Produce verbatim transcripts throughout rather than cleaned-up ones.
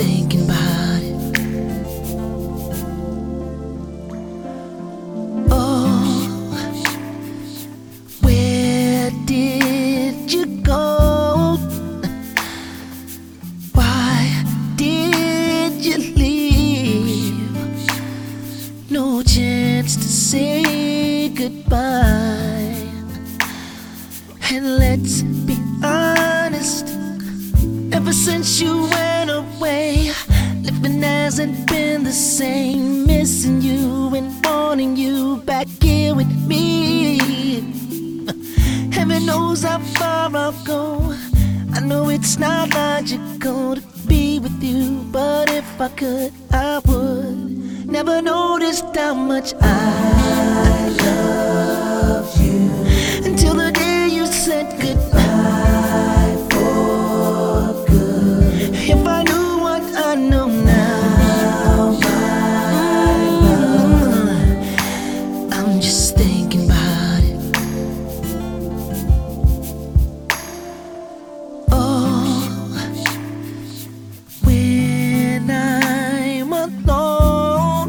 thinking about it. Oh, where did you go? Why did you leave? No chance to say goodbye. And let's be honest, ever since you went away, living hasn't been the same. Missing you and wanting you back here with me. Heaven knows how far I'll go. I know it's not logical to be with you, but if I could, I would. Never noticed how much I loved you until the day you said goodbye for good. If I knew what I know now, my love, I'm just thinking about it. Oh, when I'm alone,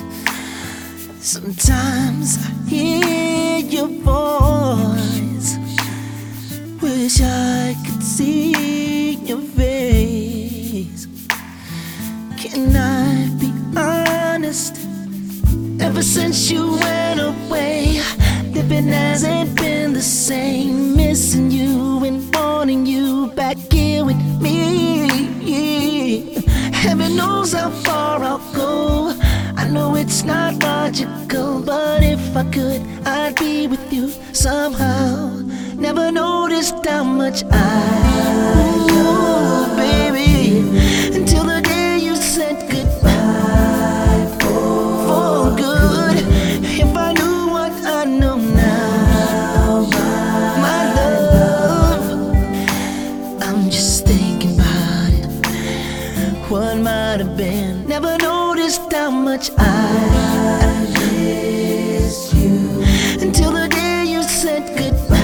sometimes I hear your voice. Wish I could see your face. Can I be honest? Ever since you went away, living hasn't been the same. Missing you and wanting you back here with me. Heaven knows how far I'll go. I know it's not logical, but if I could, I'd be with you somehow. Never noticed how much I love you, baby, until the day you said goodbye for, for good. If I knew what I know now, my love, I'm just thinking about it. What might have been. Never noticed how much I miss you until the day you said goodbye.